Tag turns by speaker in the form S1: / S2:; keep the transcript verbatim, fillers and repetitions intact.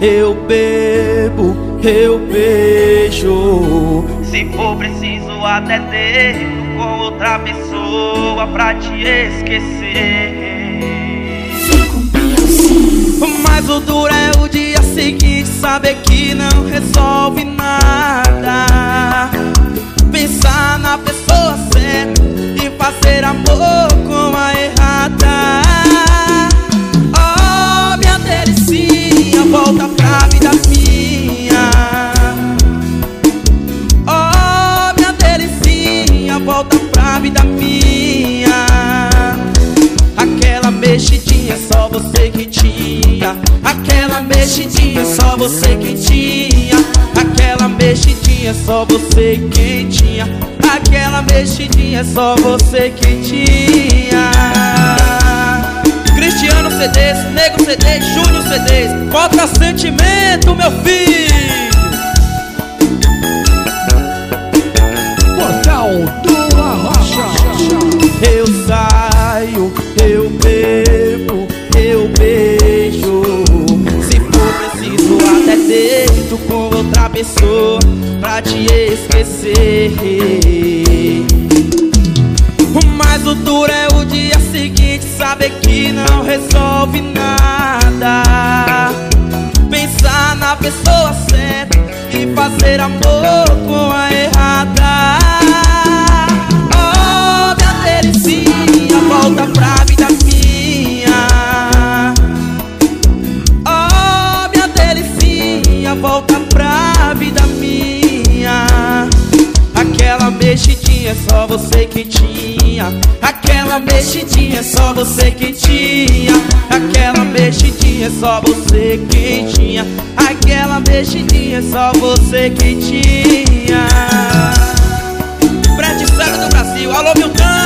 S1: eu bebo, eu beijo.
S2: Se for preciso até deito com outra pessoa pra te esquecer.
S1: Mas o duro é o dia seguinte, saber que não resolve nada. Pensar na pessoa certa e fazer amor com a errada. Oh, minha delicinha, volta pra vida minha. Oh, minha delicinha, volta pra vida minha. Aquela mexidinha só você que tinha. Aquela mexidinha só você que tinha. Aquela mexidinha só você que tinha. Aquela mexidinha só você que tinha. Cristiano C Ds, Nego C Ds, Júnior C Ds. Contra sentimento, meu filho.
S3: Portal do Arrocha.
S1: Eu saio, eu bebo, eu beijo. Se for preciso até deito com outra pessoa pra te esquecer. Mas o duro é o dia seguinte, saber que não resolve nada. Pensar na pessoa certa e fazer amor com a errada. Oh, minha delicinha, volta pra vida minha. Oh, minha delicinha, volta pra vida minha. Aquela mexidinha só você que tinha. Aquela mexidinha só você que tinha. Aquela mexidinha só você que tinha. Aquela mexidinha só você que tinha. Fred Cego do Brasil, alô Milton.